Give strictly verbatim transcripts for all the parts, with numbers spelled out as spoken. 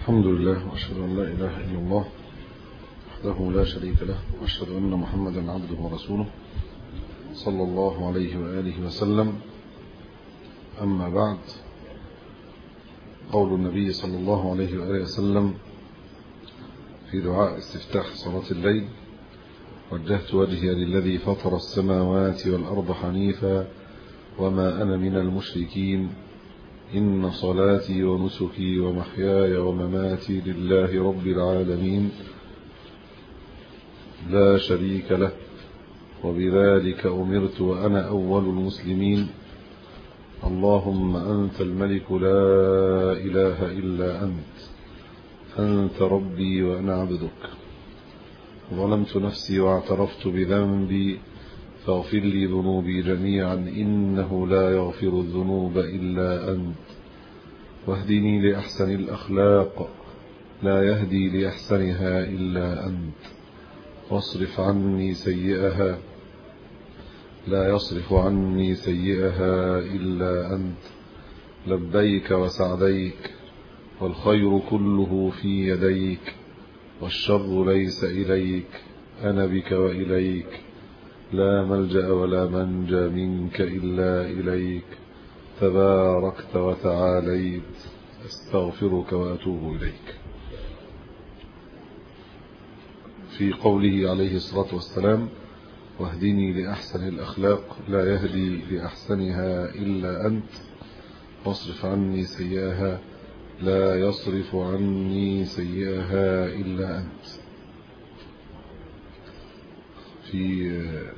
الحمد لله وأشهد أن لا إله إلا الله وحده لا شريك له، وأشهد أن محمدا عبده ورسوله صلى الله عليه وآله وسلم. أما بعد، قول النبي صلى الله عليه وآله وسلم في دعاء استفتاح صلاة الليل: وجهت وجهي للذي فطر السماوات والأرض حنيفا وما أنا من المشركين، إن صلاتي ونسكي ومحياي ومماتي لله رب العالمين لا شريك له، وبذلك أمرت وأنا أول المسلمين. اللهم أنت الملك لا إله إلا أنت، أنت ربي وأنا عبدك، ظلمت نفسي واعترفت بذنبي، فاغفر لي ذنوبي جميعا إنه لا يغفر الذنوب إلا أنت، واهدني لأحسن الأخلاق لا يهدي لأحسنها إلا أنت، واصرف عني سيئها لا يصرف عني سيئها إلا أنت، لبيك وسعديك والخير كله في يديك، والشر ليس إليك، أنا بك وإليك، لا ملجأ ولا منجى منك إلا إليك، تباركت وتعاليت، استغفرك وأتوب إليك. في قوله عليه الصلاة والسلام: واهدني لأحسن الأخلاق لا يهدي لأحسنها إلا أنت، واصرف عني سيئها لا يصرف عني سيئها إلا أنت. في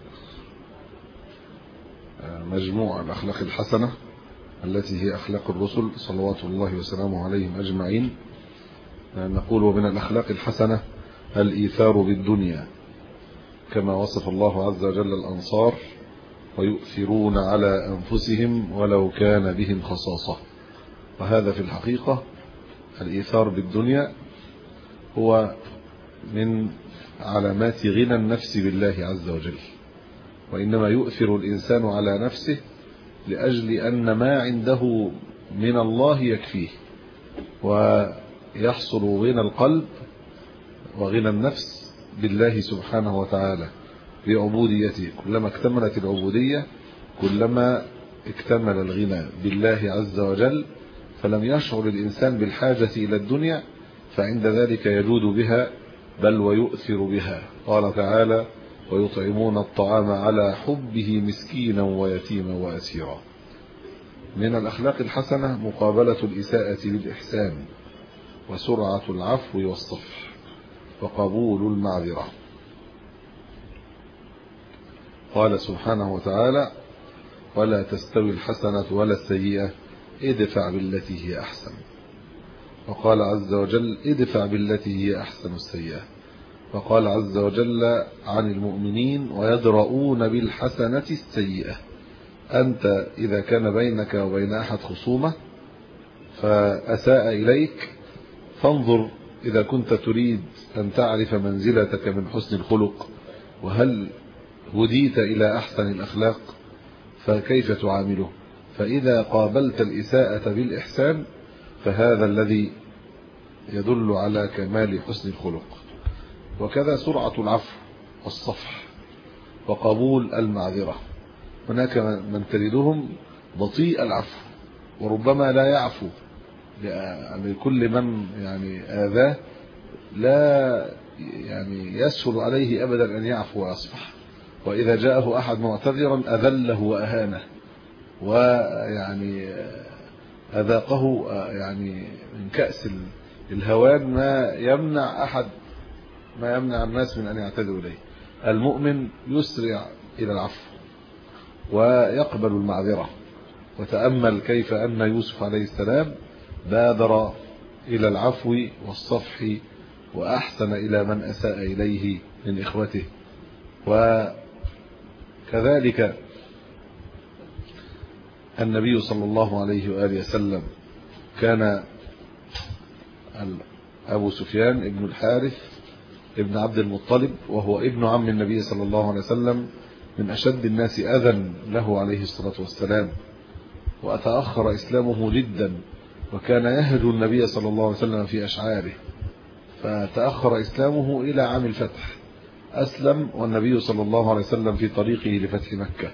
مجموع الأخلاق الحسنة التي هي أخلاق الرسل صلوات الله وسلامه عليهم أجمعين، نقول: ومن الأخلاق الحسنة الإيثار بالدنيا، كما وصف الله عز وجل الأنصار: ويؤثرون على أنفسهم ولو كان بهم خصاصة. وهذا في الحقيقة الإيثار بالدنيا هو من علامات غنى النفس بالله عز وجل، وإنما يؤثر الإنسان على نفسه لأجل أن ما عنده من الله يكفيه، ويحصل غنى القلب وغنى النفس بالله سبحانه وتعالى بعبوديته. كلما اكتملت العبودية كلما اكتمل الغنى بالله عز وجل، فلم يشعر الإنسان بالحاجة إلى الدنيا، فعند ذلك يجود بها بل ويؤثر بها. قال تعالى: ويطعمون الطعام على حبه مسكينا ويتيما وأسيرا. من الأخلاق الحسنة مقابلة الإساءة بالإحسان، وسرعة العفو والصفح، وقبول المعذرة. قال سبحانه وتعالى: ولا تستوي الحسنة ولا السيئة، ادفع بالتي هي أحسن. وقال عز وجل: ادفع بالتي هي أحسن السيئة. وقال عز وجل عن المؤمنين: ويدرؤون بالحسنة السيئة. أنت إذا كان بينك وبين أحد خصومة فأساء إليك، فانظر إذا كنت تريد أن تعرف منزلتك من حسن الخلق وهل هديت إلى أحسن الأخلاق فكيف تعامله. فإذا قابلت الإساءة بالإحسان فهذا الذي يدل على كمال حسن الخلق. وكذا سرعة العفو والصفح وقبول المعذرة. هناك من تجدهم بطيء العفو، وربما لا يعفو لكل من يعني آذاه، لا يعني يسهل عليه أبدا أن يعفو ويصفح. وإذا جاءه أحد معتذرا أذله وأهانه، ويعني أذاقه يعني من كأس الهوان ما يمنع أحد ما يمنع الناس من أن يعتذروا إليه. المؤمن يسرع إلى العفو ويقبل المعذرة. وتأمل كيف أن يوسف عليه السلام بادر إلى العفو والصفح وأحسن إلى من أساء إليه من إخوته. وكذلك النبي صلى الله عليه وآله وسلم كان أبو سفيان ابن الحارث ابن عبد المطلب، وهو ابن عم النبي صلى الله عليه وسلم، من أشد الناس أذى له عليه الصلاة والسلام، وأتأخر إسلامه جدا وكان يهجو النبي صلى الله عليه وسلم في أشعاره، فتأخر إسلامه إلى عام الفتح. أسلم والنبي صلى الله عليه وسلم في طريقه لفتح مكة،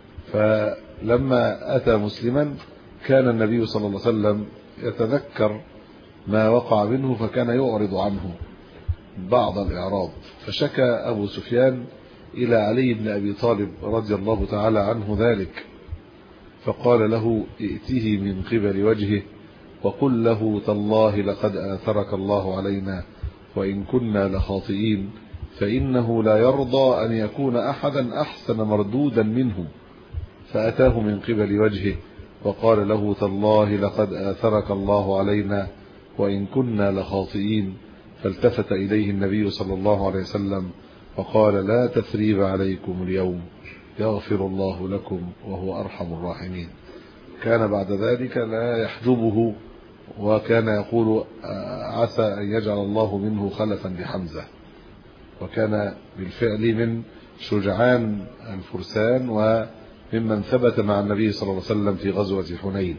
فلما أتى مسلما كان النبي صلى الله عليه وسلم يتذكر ما وقع منه، فكان يعرض عنه بعض الإعراض. فشكى أبو سفيان إلى علي بن أبي طالب رضي الله تعالى عنه ذلك، فقال له: ائته من قبل وجهه وقل له: تالله لقد آثرك الله علينا وإن كنا لخاطئين، فإنه لا يرضى أن يكون أحدا أحسن مردودا منه. فأتاه من قبل وجهه وقال له: تالله لقد آثرك الله علينا وإن كنا لخاطئين. فالتفت إليه النبي صلى الله عليه وسلم وقال: لا تثريب عليكم اليوم، يغفر الله لكم وهو أرحم الراحمين. كان بعد ذلك لا يحجبه، وكان يقول: عسى أن يجعل الله منه خلفا لحمزة. وكان بالفعل من شجعان الفرسان وممن ثبت مع النبي صلى الله عليه وسلم في غزوة حنين.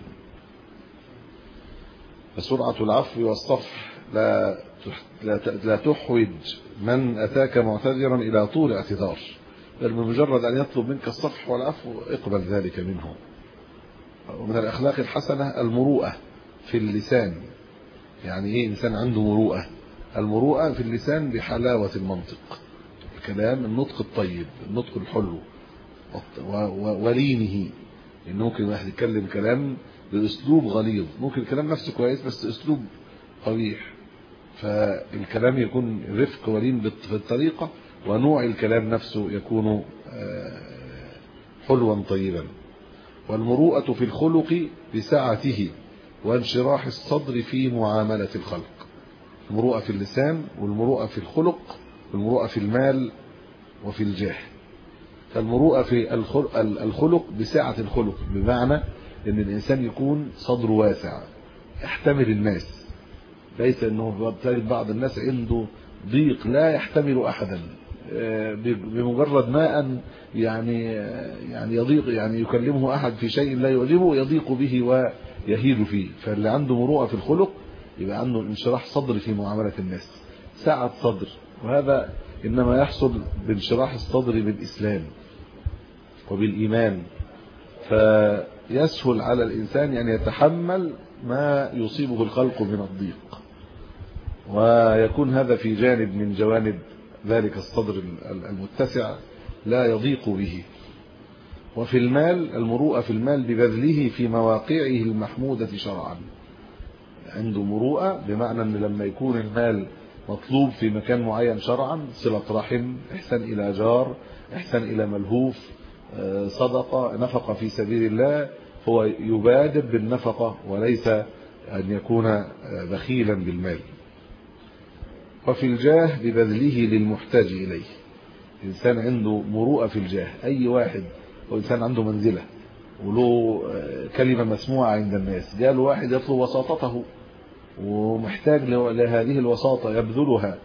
فسرعة العفو والصفح لا لا تحوج من أتاك معتذرا إلى طول اعتذار، بل بمجرد أن يطلب منك الصفح والعفو اقبل ذلك منه. ومن الأخلاق الحسنة المروءة في اللسان. يعني إيه إنسان عنده مروءة؟ المروءة في اللسان بحلاوة المنطق، الكلام، النطق الطيب، النطق الحلو ولينه. إن ممكن واحد يتكلم كلام بأسلوب غليظ، ممكن الكلام نفسه كويس بس أسلوب قبيح، فالكلام يكون رفق ولين في الطريقة، ونوع الكلام نفسه يكون حلوا طيبا. والمروءة في الخلق بسعته وانشراح الصدر في معاملة الخلق. المروءة في اللسان، والمروءة في الخلق، والمروءة في المال وفي الجاه. فالمروءة في الخلق بسعة الخلق، بمعنى ان الانسان يكون صدره واسع يحتمل الناس، ليس انه تجد بعض الناس عنده ضيق لا يحتمل احدا، بمجرد ما ان يعني يعني يضيق، يعني يكلمه احد في شيء لا يعجبه يضيق به ويهيل فيه. فاللي عنده مروءة في الخلق يبقى عنده انشراح صدر في معاملة الناس، سعة صدر. وهذا انما يحصل بانشراح الصدر بالاسلام وبالايمان، فيسهل على الانسان ان يتحمل ما يصيبه الخلق من الضيق، ويكون هذا في جانب من جوانب ذلك الصدر المتسع لا يضيق به. وفي المال، المروءة في المال ببذله في مواقعه المحمودة شرعا. عنده مروءة بمعنى ان لما يكون المال مطلوب في مكان معين شرعا، صلة رحم، إحسان إلى جار، إحسان إلى ملهوف، صدقة، نفقة في سبيل الله، هو يبادر بالنفقة وليس أن يكون بخيلا بالمال. وفي الجاه ببذله للمحتاج إليه. إنسان عنده مروءة في الجاه، أي واحد هو إنسان عنده منزلة وله كلمة مسموعة عند الناس، جاء له واحد يطلب وساطته ومحتاج لهذه الوساطة يبذلها،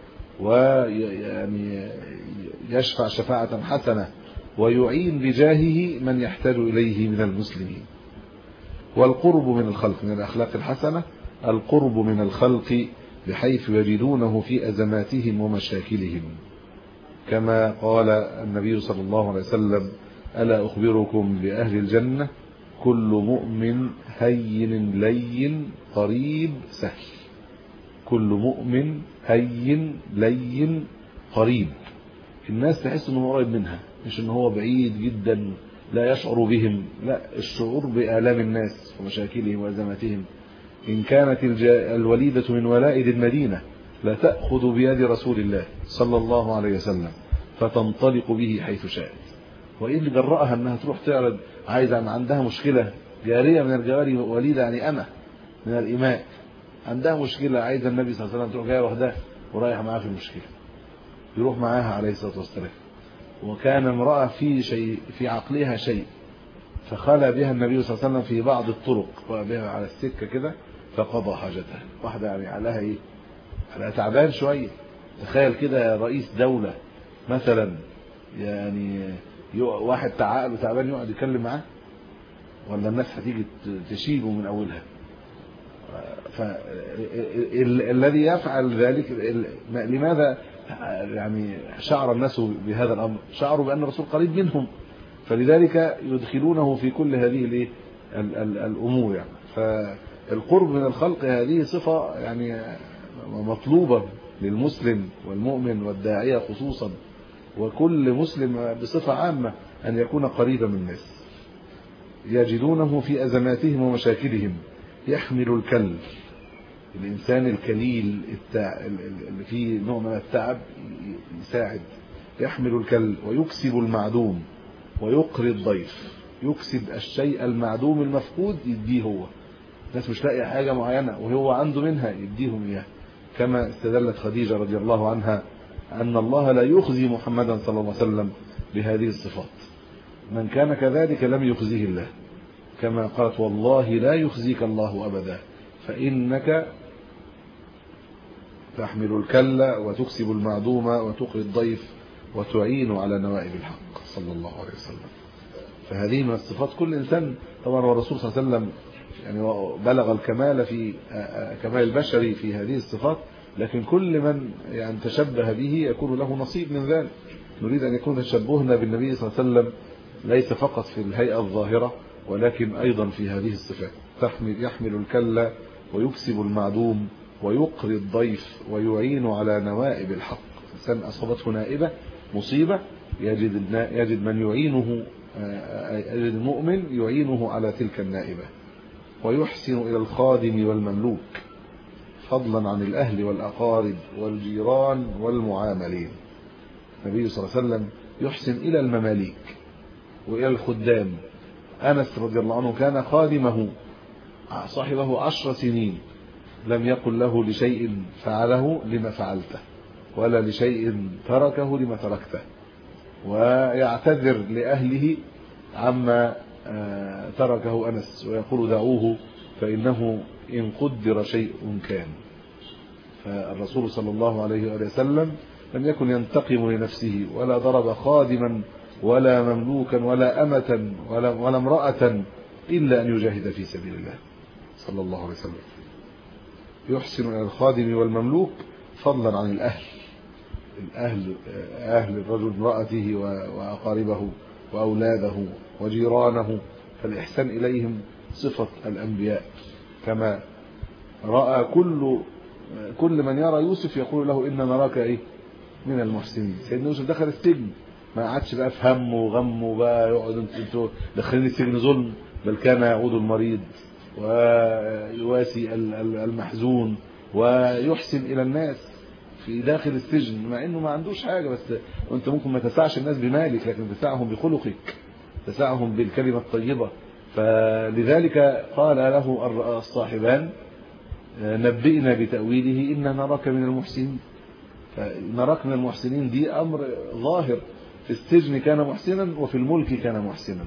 ويعني يشفع شفاعة حسنة ويعين بجاهه من يحتاج إليه من المسلمين. والقرب من الخلق، من الأخلاق الحسنة القرب من الخلق بحيث يجدونه في أزماتهم ومشاكلهم، كما قال النبي صلى الله عليه وسلم: ألا أخبركم بأهل الجنة كل مؤمن هين لين قريب سهل. كل مؤمن هين لين قريب، الناس تحس انه قريب منها، مش ان هو بعيد جدا لا يشعر بهم، لا، الشعور بآلام الناس ومشاكلهم وأزماتهم. إن كانت الوليدة من ولائد المدينة لا تأخذ بيد رسول الله صلى الله عليه وسلم فتنطلق به حيث شاءت. وإيه اللي جرأها أنها تروح تعرض، عايزة عندها مشكلة، جارية من الجواري، وليدة يعني أمة من الإماء، عندها مشكلة عايزة النبي صلى الله عليه وسلم تروح جاية وحدها ورايحة معاه في المشكلة، يروح معاها عليه الصلاة والسلام. وكان امرأة في شيء في عقلها شيء، فخلى بها النبي صلى الله عليه وسلم في بعض الطرق، وبها على السكة كده فقضى حاجتها. واحدة يعني عليها ايه، عليها تعبان شوية. تخيل كده رئيس دولة مثلا، يعني واحد تعقل وتعبان يقعد يتكلم معاه، ولا الناس هتيجي تشيله من اولها؟ فالذي يفعل ذلك لماذا يعني شعر الناس بهذا الأمر؟ شعروا بأن الرسول قريب منهم، فلذلك يدخلونه في كل هذه الأمور يعني. فالقرب من الخلق هذه صفة يعني مطلوبة للمسلم والمؤمن والداعية خصوصا، وكل مسلم بصفة عامة أن يكون قريبا من الناس. يجدونه في أزماتهم ومشاكلهم، يحمل الكل، الإنسان الكليل اللي فيه نوع من التعب يساعد، يحمل الكل ويكسب المعدوم ويقري الضيف. يكسب الشيء المعدوم المفقود يديه هو، الناس مش لاقي حاجة معينة وهو عنده منها يديهم إياه، كما استدلت خديجة رضي الله عنها أن الله لا يخزي محمدا صلى الله عليه وسلم بهذه الصفات، من كان كذلك لم يخزيه الله، كما قالت والله لا يخزيك الله أبدا فإنك تحمل الكل وتكسب المعدوم وتقري الضيف وتعين على نوائب الحق صلى الله عليه وسلم. فهذه من الصفات كل إنسان طبعا، والرسول صلى الله عليه وسلم يعني بلغ الكمال في كمال البشري في هذه الصفات، لكن كل من يعني تشبه به يكون له نصيب من ذلك. نريد أن يكون تشبهنا بالنبي صلى الله عليه وسلم ليس فقط في الهيئة الظاهرة ولكن أيضا في هذه الصفات، تحمل يحمل الكل ويكسب المعدوم ويقري الضيف ويعين على نوائب الحق. إنسان أصابته نائبة مصيبة يجد يجد من يعينه، يجد المؤمن يعينه على تلك النائبة. ويحسن إلى الخادم والمملوك فضلا عن الأهل والأقارب والجيران والمعاملين. النبي صلى الله عليه وسلم يحسن إلى المماليك وإلى الخدام. أنس رضي الله عنه كان خادمه صاحبه عشر سنين، لم يقل له لشيء فعله لما فعلته ولا لشيء تركه لما تركته، ويعتذر لأهله عما تركه أنس ويقول دعوه فإنه إن قدر شيء كان. فالرسول صلى الله عليه وسلم لم يكن ينتقم لنفسه ولا ضرب خادما ولا مملوكا ولا أمة ولا, ولا امرأة إلا أن يجاهد في سبيل الله صلى الله عليه وسلم. يحسن إلى الخادم والمملوك فضلا عن الأهل، الأهل أهل الرجل امرأته وأقاربه وأولاده وجيرانه، فالإحسان إليهم صفة الأنبياء. كما رأى كل كل من يرى يوسف يقول له إن نراك إيه من المحسنين. سيدنا يوسف دخل السجن ما عادش بقى في هم وغم وبقى يقعد انتوا داخلين السجن ظلم، بل كان يعود المريض ويواسي المحزون ويحسن إلى الناس في داخل السجن، مع انه ما عندوش حاجة، بس وانت ممكن ما تسعش الناس بمالك لكن تسعهم بخلقك، تسعهم بالكلمة الطيبة. فلذلك قال له الصاحبان نبئنا بتأويله إن نراك من المحسنين. فنراك من المحسنين دي أمر ظاهر، في السجن كان محسنا وفي الملك كان محسنا.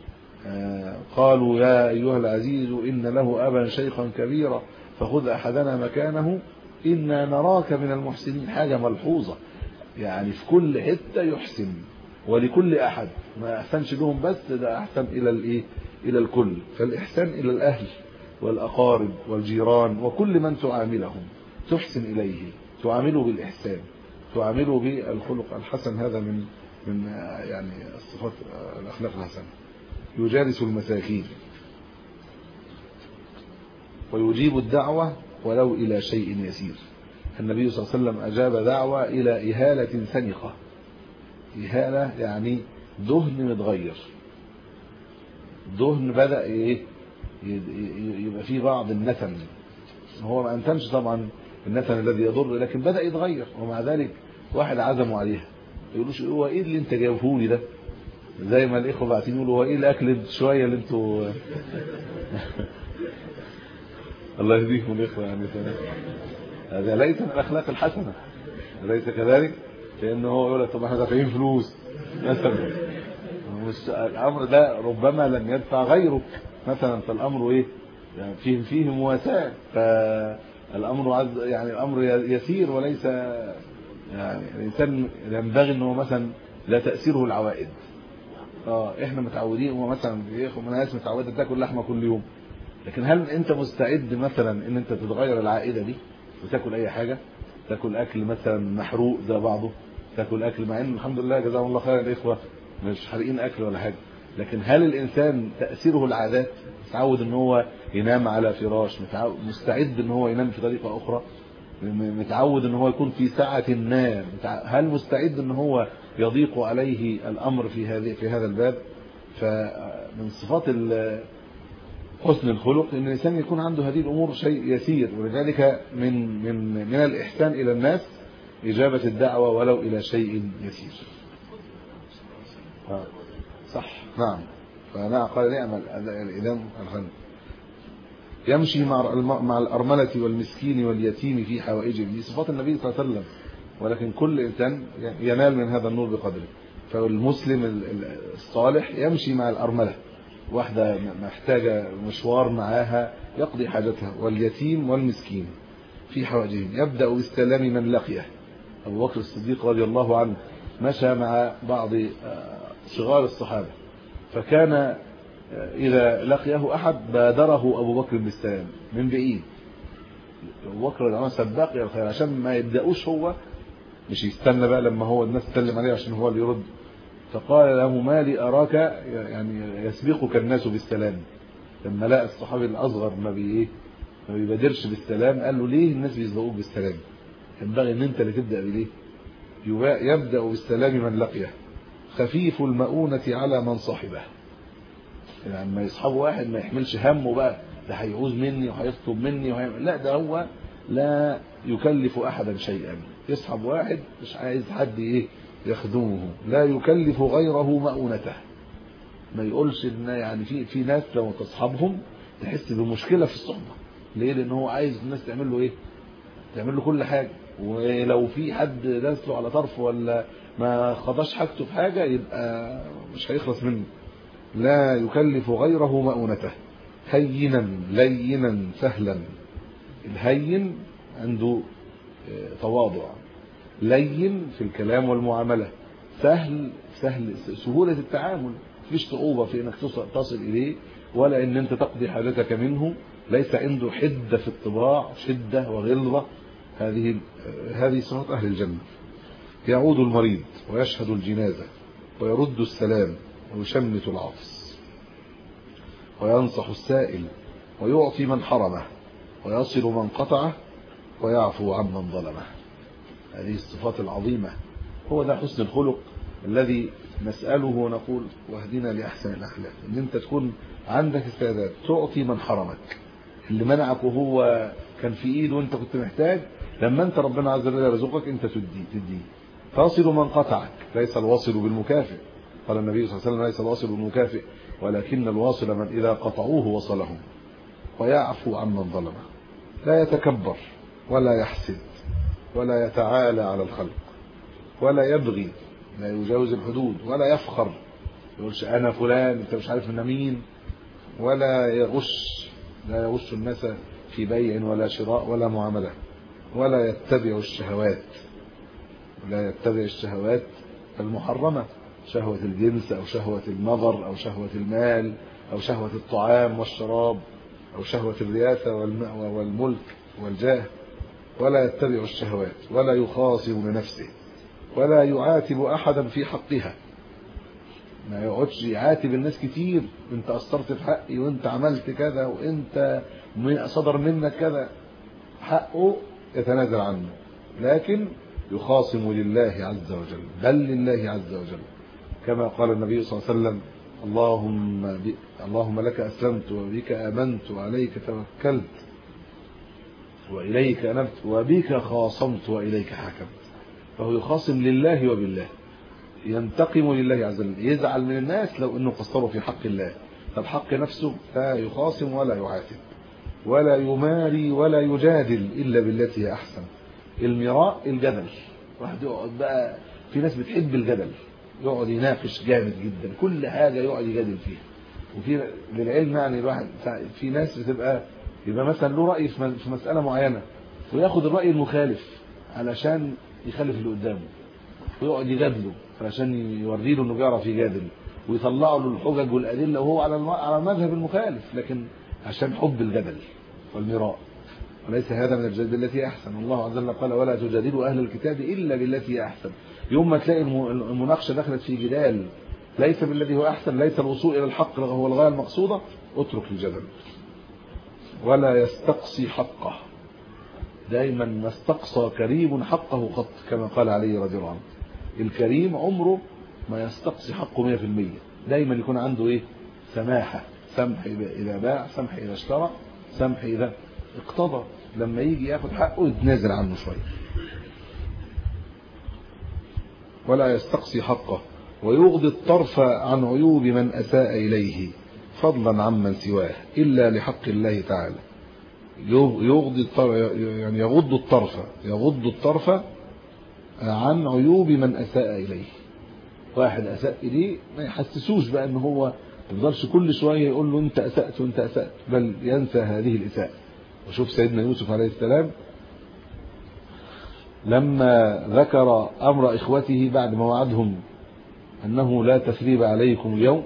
قالوا يا أيها العزيز إن له أبا شيخا كبيرا فخذ أحدنا مكانه إنا نراك من المحسنين. حاجة ملحوظة يعني في كل حتة يحسن ولكل أحد، ما أحسنش لهم بس، ده أحسن إلى الإيه إلى الكل. فالإحسان إلى الأهل والأقارب والجيران وكل من تعاملهم تحسن إليه، تعامله بالإحسان، تعامله بالخلق الحسن. هذا من من يعني الصفات الأخلاق الحسنة. يجالس المساكين ويجيب الدعوة ولو إلى شيء يسير. النبي صلى الله عليه وسلم أجاب دعوة إلى إهالة سنقة. إهالة يعني دهن متغير، دهن بدأ إيه يبقى فيه بعض النتن، هو ما أنتنش طبعا النتن الذي يضر لكن بدأ يتغير، ومع ذلك واحد عزموا عليها يقولوش هو إيه اللي أنت جايبهولي ده، زي ما الإخوة بعتين يقولوا هو إيه الأكل شوية اللي أنتوا الله يهديكم الإخوة يعني. هذا ليس من الأخلاق الحسنة، ليس كذلك، لأنه هو يقول لك طب احنا دافعين فلوس مثلا، مش الأمر ده ربما لم يدفع غيرك مثلا، فالأمر إيه يعني فيه فيه مواساة، فالأمر عز يعني الأمر يسير وليس يعني الإنسان ينبغي إنه مثلا لا تأثيره العوائد. اه احنا متعودين، هو مثلا من الناس متعوده تاكل لحمه كل يوم، لكن هل انت مستعد مثلا ان انت تتغير العائده دي وتاكل اي حاجه، تاكل اكل مثلا محروق زي بعضه، تاكل اكل مع ان الحمد لله جزاهم الله خيرا الاخوه مش حارقين اكل ولا حاجه، لكن هل الانسان تاثيره العادات؟ متعود ان هو ينام على فراش، مستعد ان هو ينام في طريقه اخرى، متعود ان هو يكون في ساعه نام، هل مستعد ان هو يضيق عليه الامر في هذه في هذا الباب؟ فمن صفات حسن الخلق ان الانسان يكون عنده هذه الامور شيء يسير، ولذلك من من من الاحسان الى الناس اجابه الدعوه ولو الى شيء يسير. صح نعم. فنعم قال نعم الاذان الغني. يمشي مع مع الارمله والمسكين واليتيم في حوائجه، دي صفات النبي صلى الله عليه وسلم، ولكن كل انسان ينال من هذا النور بقدره. فالمسلم الصالح يمشي مع الارمله، واحده محتاجه مشوار معاها يقضي حاجتها، واليتيم والمسكين في حوائجهم. يبدا باستلام من لقيه. ابو بكر الصديق رضي الله عنه مشى مع بعض صغار الصحابه، فكان اذا لقيه احد بادره ابو بكر بالسلام من بعيد. ابو بكر الامام سباق الى الخير عشان ما يبداوش، هو مش يستنى بقى لما هو الناس تسلم عليه عشان هو اللي يرد. فقال له ما لي اراك يعني يسبقك الناس بالسلام. لما لقى الصحابي الاصغر ما بي ايه ما بيبادرش بالسلام، قال له ليه الناس بيسبقوك بالسلام؟ ينبغي ان انت اللي تبدا بالايه؟ يبدا بالسلام من لقيه. خفيف المؤونه على من صاحبه. يعني لما يصحبه واحد ما يحملش همه بقى ده هيعوز مني وهيطلب مني وهيعمل، لا ده هو لا يكلف احدا شيئا. يصحب واحد مش عايز حد ايه يخدمه، لا يكلف غيره مؤونته. ما يقولش ان يعني في في ناس لو تصحبهم تحس بمشكله في الصحبه. ليه؟ لان هو عايز الناس تعمل له ايه؟ تعمل له كل حاجه، ولو في حد داس له على طرف ولا ما خدش حاجته في حاجه يبقى مش هيخلص منه. لا يكلف غيره مؤونته. هينا لينا سهلا. الهين عنده تواضع، لين في الكلام والمعامله، سهل سهل سهوله التعامل، مفيش صعوبه في انك تصل اليه ولا ان انت تقضي حاجتك منه. ليس عنده حده في الطباع، شده وغلظه. هذه هذه صفات اهل الجنه. يعود المريض ويشهد الجنازه ويرد السلام ويشمت العطس وينصح السائل ويعطي من حرمه ويصل من قطعه ويعفو عمن ظلمه. هذه الصفات العظيمه. هو ده حسن الخلق الذي نسأله ونقول واهدنا لأحسن الأخلاق. ان انت تكون عندك استعداد تعطي من حرمك، اللي منعك وهو كان في ايده وانت كنت محتاج، لما انت ربنا عز وجل يرزقك انت تدي تدي. تصل من قطعك. ليس الواصل بالمكافئ، قال النبي صلى الله عليه وسلم ليس الواصل بالمكافئ ولكن الواصل من إذا قطعوه وصلهم. ويعفو عمن ظلمه. لا يتكبر ولا يحسد ولا يتعالى على الخلق ولا يبغي، لا يجاوز الحدود ولا يفخر، يقولش انا فلان انت مش عارف انا مين، ولا يغش، لا يغش الناس في بيع ولا شراء ولا معامله، ولا يتبع الشهوات، ولا يتبع الشهوات المحرمه، شهوه الجنس او شهوه النظر او شهوه المال او شهوه الطعام والشراب او شهوه الرياسه والملك والجاه. ولا يتبع الشهوات ولا يخاصم لنفسه ولا يعاتب احدا في حقها. ما يقعدش يعاتب الناس كتير، انت قصرت في حقي وانت عملت كذا وانت صدر منك كذا. حقه يتنازل عنه، لكن يخاصم لله عز وجل، بل لله عز وجل، كما قال النبي صلى الله عليه وسلم اللهم ب... اللهم لك اسلمت وبك امنت وعليك توكلت واليك انبت وبك خاصمت واليك حكمت. فهو يخاصم لله وبالله، ينتقم لله عز وجل، يزعل من الناس لو انه قصروا في حق الله. فالحق نفسه لا يخاصم ولا يعاتب ولا يماري ولا يجادل الا بالتي هي احسن. المراء الجدل، واحد يقعد بقى، في ناس بتحب الجدل، يقعد يناقش جامد جدا كل حاجه يقعد يجادل فيها. وفي للعلم يعني الواحد في ناس بتبقى يبقى مثلا له راي في مساله معينه وياخد الراي المخالف علشان يخالف اللي قدامه، ويقعد يجادله علشان يوري له انه بيعرف يجادل، ويطلع له الحجج والادله وهو على على المذهب المخالف. لكن عشان حب الجدل والمراء، وليس هذا من الجدل بالتي احسن. الله عز وجل قال ولا تجادلوا اهل الكتاب الا بالتي هي احسن. يوم ما تلاقي المناقشه دخلت في جدال ليس بالذي هو احسن، ليس الوصول الى الحق هو الغايه المقصوده، اترك الجدل. ولا يستقصي حقه، دائما ما استقصى كريم حقه قط، كما قال علي رضي الله عنه. الكريم عمره ما يستقصي حقه مئة في المئة، دائما يكون عنده ايه؟ سماحه، سمح اذا باع، سمح اذا اشترى، سمح اذا اقتضى. لما يجي ياخد حقه يتنازل عنه شويه. ولا يستقصي حقه ويغضي الطرف عن عيوب من اساء اليه فضلا عمن سواه الا لحق الله تعالى. يغضي الطرف يعني يغض الطرف يغض الطرف عن عيوب من اساء اليه. واحد اساء اليه ما يحسسوش بقى ان هو ما يفضلش كل شويه يقول له انت اسات وانت اسات، بل ينسى هذه الاساءه. وشوف سيدنا يوسف عليه السلام لما ذكر امر اخوته بعد ما وعدهم انه لا تثريب عليكم اليوم،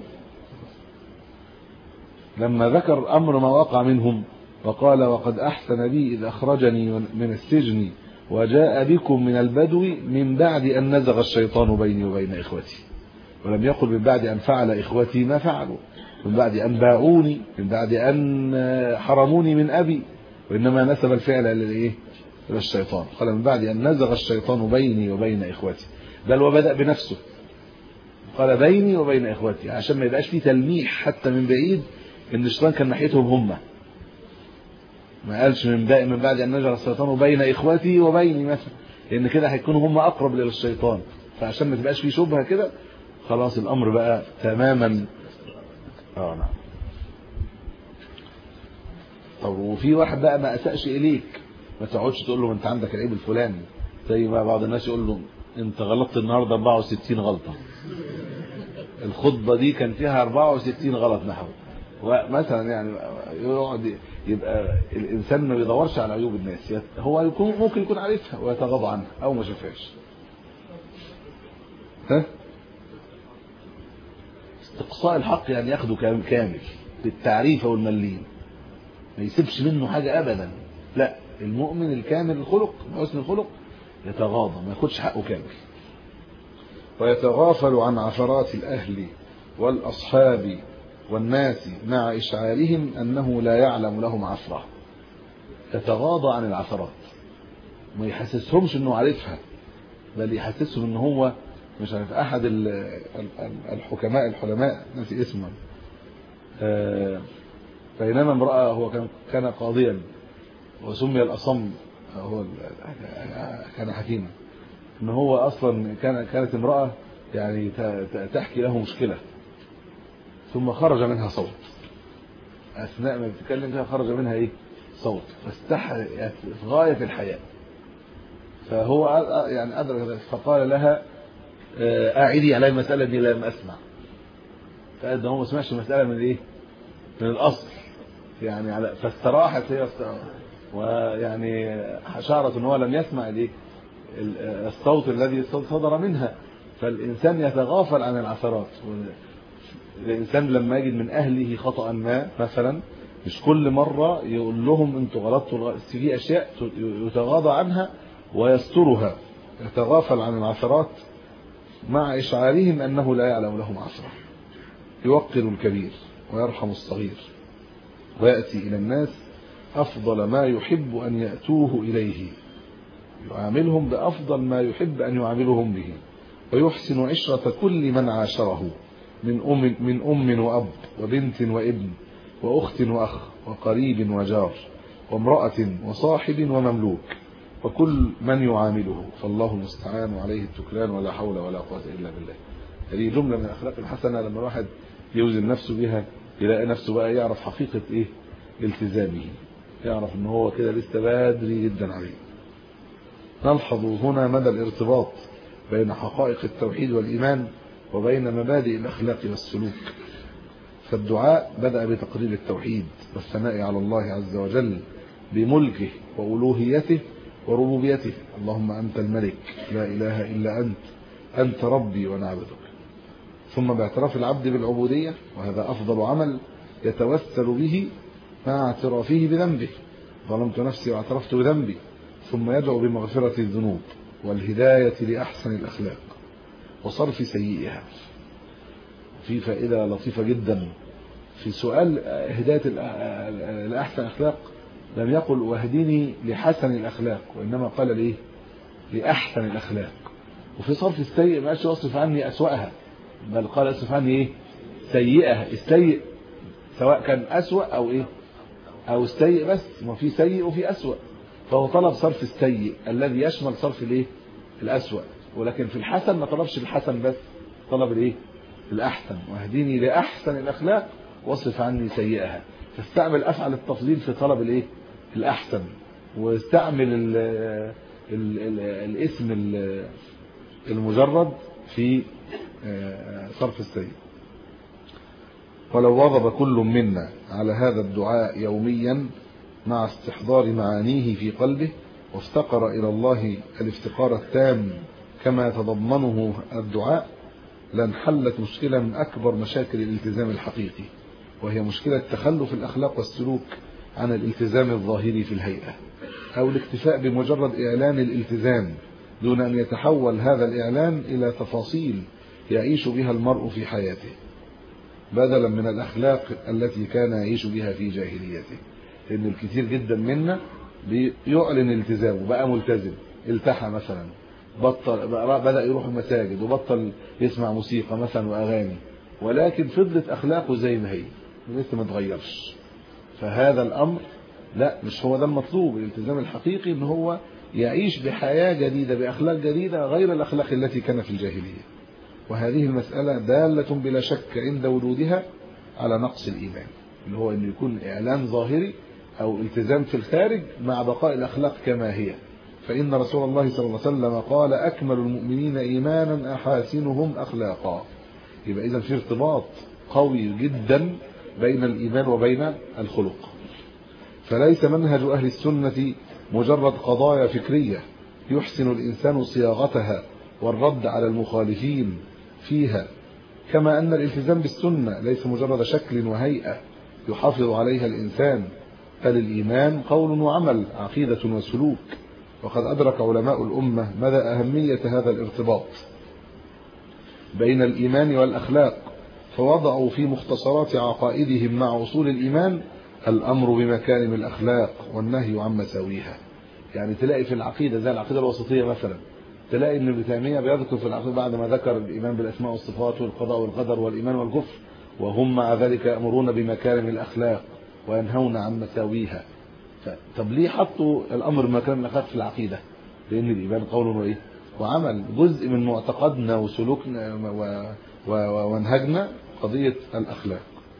لما ذكر امر ما وقع منهم وقال وقد احسن بي اذ اخرجني من السجن وجاء بكم من البدو من بعد ان نزغ الشيطان بيني وبين اخوتي. ولم يقل من بعد ان فعل اخوتي ما فعلوا، من بعد ان باعوني، من بعد ان حرموني من ابي، وانما نسب الفعل للايه؟ الى الشيطان. قال من بعد ان نزغ الشيطان بيني وبين اخوتي، بل وبدأ بنفسه قال بيني وبين اخوتي، عشان ما يبقاش فيه تلميح حتى من بعيد ان الشيطان كان ناحيتهم هم. ما قالش من بعد من بعد ان نزغ الشيطان بين اخوتي وبيني مثلا، لان كده هيكونوا هم اقرب للشيطان. فعشان ما تبقاش فيه شبهه كده خلاص الامر بقى تماما. اه نعم. طب وفي واحد بقى ما اساءش اليك، ما تقعدش تقول له انت عندك العيب الفلاني، زي ما بعض الناس يقول له انت غلطت النهارده أربعة وستين غلطه، الخطبه دي كان فيها أربعة وستين غلط نحو مثلا. يعني يقعد يبقى الانسان ما بيدورش على عيوب الناس، هو يكون ممكن يكون عارفها ويتغاضى عنها او ما شافهاش. ها استقصاء الحق يعني ياخده كامل بالتعريف والملين، ما يسيبش منه حاجه ابدا. لا، المؤمن الكامل الخلق حسن الخلق يتغاضى، ما ياخدش حقه كامل. ويتغافل عن عثرات الاهل والاصحاب والناس مع اشعارهم انه لا يعلم لهم عثره. يتغاضى عن العثرات، ما يحسسهمش انه عارفها، بل يحسسهم ان هو مش عارف. احد الحكماء الحلماء ناسي اسمه، بينما امراه، هو كان كان قاضيا وسمي الاصم، هو كان حكيما، ان هو اصلا كان كانت امراه يعني تحكي له مشكله ثم خرج منها صوت، اثناء ما بتتكلم فيها خرج منها ايه؟ صوت، فاستحى في غايه الحياء. فهو يعني ادرك ذلك فقال لها اعيدي علي المساله دي لم اسمع. فقال ده هو ما سمعش المساله من ايه؟ من الاصل يعني على فاستراحت هي، ويعني شعرت ان هو لم يسمع الايه؟ الصوت الذي صدر منها. فالانسان يتغافل عن العثرات. الانسان لما يجد من اهله خطأ ما مثلا، مش كل مره يقول لهم انتوا غلطتوا، في اشياء يتغاضى عنها ويسترها، يتغافل عن العثرات مع اشعارهم انه لا يعلم لهم عثرة. يوقر الكبير ويرحم الصغير، وياتي الى الناس افضل ما يحب ان ياتوه اليه، يعاملهم بافضل ما يحب ان يعاملهم به، ويحسن عشرة كل من عاشره من ام من ام واب وبنت وابن واخت واخ وقريب وجار وامرأة وصاحب ومملوك وكل من يعامله، فالله المستعان وعليه التكلان ولا حول ولا قوة الا بالله. هذه جملة من الاخلاق الحسنة، لما الواحد يوزن نفسه بها يلاقي نفسه بقى يعرف حقيقة ايه؟ التزامه، يعرف ان هو كده لسه بدري جدا عليه. نلحظ هنا مدى الارتباط بين حقائق التوحيد والإيمان وبين مبادئ الأخلاق والسلوك. فالدعاء بدأ بتقرير التوحيد والثناء على الله عز وجل بملكه وألوهيته وربوبيته. اللهم أنت الملك لا إله إلا أنت، أنت ربي ونعبدك. ثم باعتراف العبد بالعبودية، وهذا أفضل عمل يتوسل به مع اعترافه بذنبه، ظلمت نفسي واعترفت بذنبي، ثم يدعو بمغفرة الذنوب والهداية لأحسن الأخلاق وصرف سيئها. في فائدة لطيفة جدا في سؤال هداية لأحسن الأخلاق، لم يقل واهدني لحسن الأخلاق، وإنما قال ليه لأحسن الأخلاق. وفي صرف السيء ما قالش واصرف عني أسوأها، بل قال اصرف عني ايه سيئها. السيء سواء كان أسوأ أو ايه أو السيء بس، ما في سيء وفي أسوأ، فهو طلب صرف السيء الذي يشمل صرف الايه الأسوأ. ولكن في الحسن ما طلبش الحسن بس، طلب الايه الأحسن، واهديني لأحسن الأخلاق واصرف عني سيئها. فاستعمل أفعل التفضيل في طلب الايه الأحسن، واستعمل ال ال ال الاسم المجرد في صرف السيء. ولو واظب كل منا على هذا الدعاء يوميا مع استحضار معانيه في قلبه، وافتقر إلى الله الافتقار التام كما يتضمنه الدعاء، لانحلت مشكلة من أكبر مشاكل الالتزام الحقيقي، وهي مشكلة تخلف الأخلاق والسلوك عن الالتزام الظاهري في الهيئة، أو الاكتفاء بمجرد إعلان الالتزام دون أن يتحول هذا الإعلان إلى تفاصيل يعيش بها المرء في حياته، بدلا من الأخلاق التي كان يعيش بها في جاهليته. لأن الكثير جدا منا بيعلن التزامه، بقى ملتزم، التحى مثلا، بطل بدأ يروح المساجد وبطل يسمع موسيقى مثلا وأغاني، ولكن فضلت أخلاقه زي ما هي لسه ما تغيرش. فهذا الأمر لا، مش هو ده المطلوب. الالتزام الحقيقي ان هو يعيش بحياة جديدة بأخلاق جديدة غير الأخلاق التي كان في الجاهلية. وهذه المسألة دالة بلا شك عند وجودها على نقص الإيمان، اللي هو أن يكون إعلان ظاهري أو التزام في الخارج مع بقاء الأخلاق كما هي. فإن رسول الله صلى الله عليه وسلم قال أكمل المؤمنين إيمانا أحاسنهم أخلاقا. يبقى إذن في ارتباط قوي جدا بين الإيمان وبين الخلق. فليس منهج أهل السنة مجرد قضايا فكرية يحسن الإنسان صياغتها والرد على المخالفين فيها، كما أن الالتزام بالسنة ليس مجرد شكل وهيئة يحافظ عليها الإنسان، بل الإيمان قول وعمل، عقيدة وسلوك. وقد أدرك علماء الأمة مدى أهمية هذا الارتباط بين الإيمان والأخلاق، فوضعوا في مختصرات عقائدهم مع أصول الإيمان الأمر بمكارم الأخلاق والنهي عن مساويها. يعني تلاقي في العقيدة زي العقيدة الوسطية مثلا، تلاقي ان ابن تيمية بيذكر في العقيدة بعد ما ذكر الإيمان بالأسماء والصفات والقضاء والقدر والإيمان والكفر، وهم مع ذلك يأمرون بمكارم الأخلاق وينهون عن مساويها. طب ليه حطوا الأمر بمكارم الأخلاق في العقيدة؟ لأن الإيمان قول وإيه وعمل، جزء من معتقدنا وسلوكنا ومنهجنا قضية الأخلاق.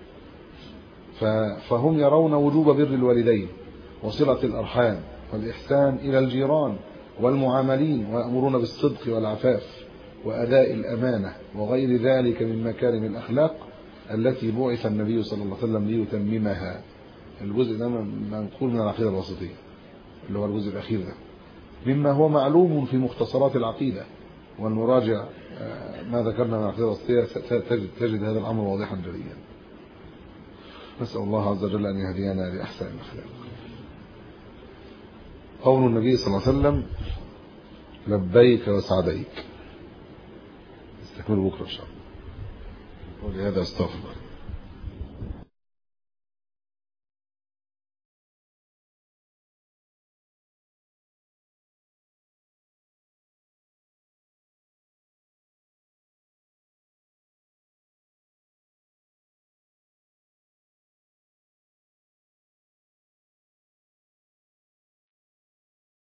فهم يرون وجوب بر الوالدين وصلة الأرحام والإحسان إلى الجيران والمعاملين، ويأمرون بالصدق والعفاف وأداء الأمانة وغير ذلك من مكارم الأخلاق التي بعث النبي صلى الله عليه وسلم ليتممها. الجزء ده منقول من العقيدة الوسطية اللي هو الجزء الأخير ده، مما هو معلوم في مختصرات العقيدة. والمراجع ما ذكرنا من العقيدة الوسطية تجد, تجد هذا الأمر واضحا جليا. نسأل الله عز وجل أن يهدينا لأحسن الأخلاق. قول النبي صلى الله عليه وسلم لبيك وسعديك. استكمل بكرة إن شاء الله. ولهذا استغفر.